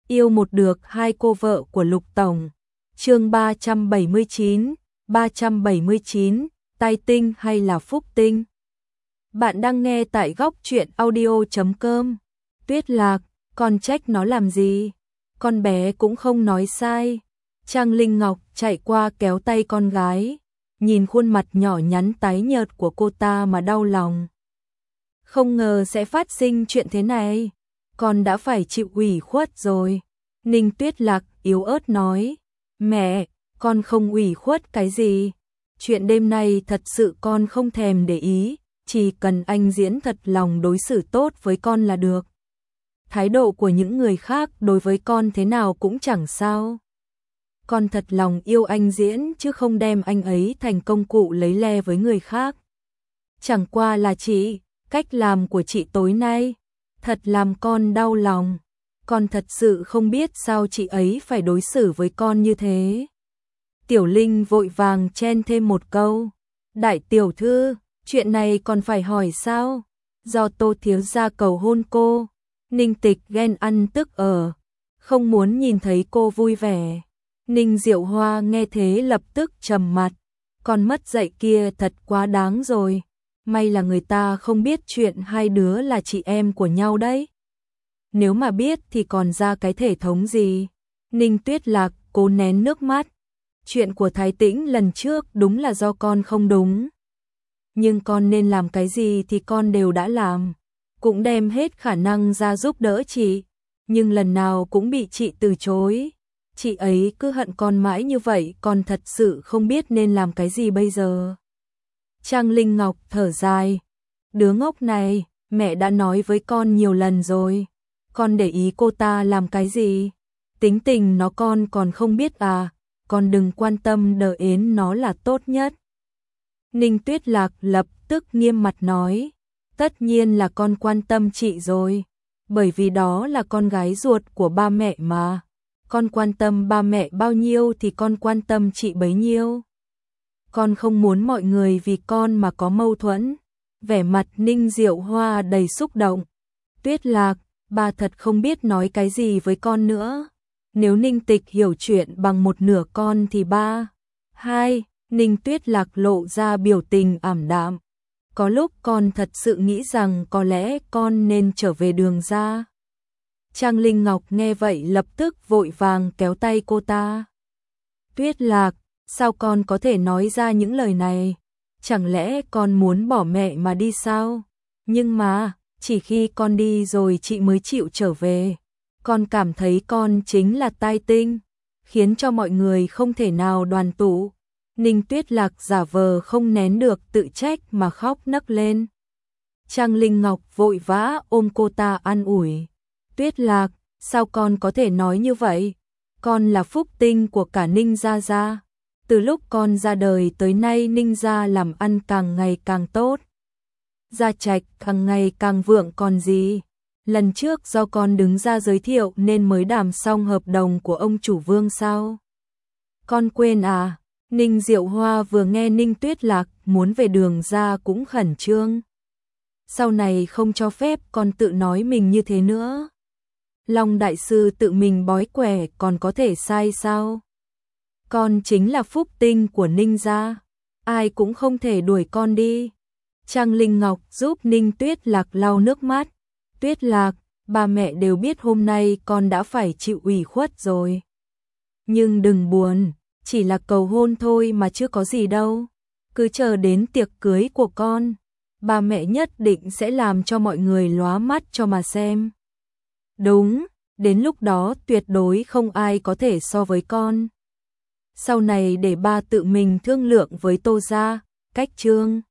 Yêu một được hai cô vợ của Lục Tổng. Chương 379, tai tinh hay là phúc tinh? Bạn đang nghe tại góc truyện audio.com. Tuyết Lạc, con trách nó làm gì? Con bé cũng không nói sai. Trang Linh Ngọc chạy qua kéo tay con gái, nhìn khuôn mặt nhỏ nhắn tái nhợt của cô ta mà đau lòng. Không ngờ sẽ phát sinh chuyện thế này, con đã phải chịu ủy khuất rồi. Ninh Tuyết Lạc yếu ớt nói, mẹ, con không ủy khuất cái gì. Chuyện đêm nay thật sự con không thèm để ý, chỉ cần anh Diễn thật lòng đối xử tốt với con là được. Thái độ của những người khác đối với con thế nào cũng chẳng sao. Con thật lòng yêu anh Diễn chứ không đem anh ấy thành công cụ lấy le với người khác. Chẳng qua là chị, cách làm của chị tối nay thật làm con đau lòng. Con thật sự không biết sao chị ấy phải đối xử với con như thế. Tiểu Linh vội vàng chen thêm một câu. Đại tiểu thư, chuyện này còn phải hỏi sao? Do Tô thiếu gia cầu hôn cô. Ninh Tịch ghen ăn tức ở, không muốn nhìn thấy cô vui vẻ. Ninh Diệu Hoa nghe thế lập tức trầm mặt. Con mất dạy kia thật quá đáng rồi. May là người ta không biết chuyện hai đứa là chị em của nhau đấy. Nếu mà biết thì còn ra cái thể thống gì. Ninh Tuyết Lạc cố nén nước mắt. Chuyện của Thái Tĩnh lần trước đúng là do con không đúng. Nhưng con nên làm cái gì thì con đều đã làm. Cũng đem hết khả năng ra giúp đỡ chị. Nhưng lần nào cũng bị chị từ chối. Chị ấy cứ hận con mãi như vậy, con thật sự không biết nên làm cái gì bây giờ. Trang Linh Ngọc thở dài. Đứa ngốc này, mẹ đã nói với con nhiều lần rồi. Con để ý cô ta làm cái gì? Tính tình nó con còn không biết à? Con đừng quan tâm, đợi ến nó là tốt nhất. Ninh Tuyết Lạc lập tức nghiêm mặt nói. Tất nhiên là con quan tâm chị rồi. Bởi vì đó là con gái ruột của ba mẹ mà. Con quan tâm ba mẹ bao nhiêu thì con quan tâm chị bấy nhiêu. Con không muốn mọi người vì con mà có mâu thuẫn. Vẻ mặt Ninh Diệu Hoa đầy xúc động. Tuyết Lạc, ba thật không biết nói cái gì với con nữa. Nếu Ninh Tịch hiểu chuyện bằng một nửa con thì ba. Hai, Ninh Tuyết Lạc lộ ra biểu tình ảm đạm. Có lúc con thật sự nghĩ rằng có lẽ con nên trở về Đường ra. Trang Linh Ngọc nghe vậy lập tức vội vàng kéo tay cô ta. Tuyết Lạc, sao con có thể nói ra những lời này? Chẳng lẽ con muốn bỏ mẹ mà đi sao? Nhưng mà, chỉ khi con đi rồi chị mới chịu trở về. Con cảm thấy con chính là tai tinh, khiến cho mọi người không thể nào đoàn tụ. Ninh Tuyết Lạc giả vờ không nén được tự trách mà khóc nấc lên. Trang Linh Ngọc vội vã ôm cô ta an ủi. Tuyết Lạc, sao con có thể nói như vậy? Con là phúc tinh của cả Ninh gia gia. Từ lúc con ra đời tới nay Ninh gia làm ăn càng ngày càng tốt. Gia trạch càng ngày càng vượng còn gì. Lần trước do con đứng ra giới thiệu nên mới đàm xong hợp đồng của ông chủ Vương sao? Con quên à? Ninh Diệu Hoa vừa nghe Ninh Tuyết Lạc muốn về Đường ra cũng khẩn trương. Sau này không cho phép con tự nói mình như thế nữa. Long đại sư tự mình bói quẻ còn có thể sai sao? Con chính là phúc tinh của Ninh gia, ai cũng không thể đuổi con đi. Trang Linh Ngọc giúp Ninh Tuyết Lạc lau nước mắt. Tuyết Lạc, ba mẹ đều biết hôm nay con đã phải chịu ủy khuất rồi. Nhưng đừng buồn, chỉ là cầu hôn thôi mà chưa có gì đâu. Cứ chờ đến tiệc cưới của con, ba mẹ nhất định sẽ làm cho mọi người lóa mắt cho mà xem. Đúng, đến lúc đó tuyệt đối không ai có thể so với con. Sau này để ba tự mình thương lượng với Tô gia, cách Trương.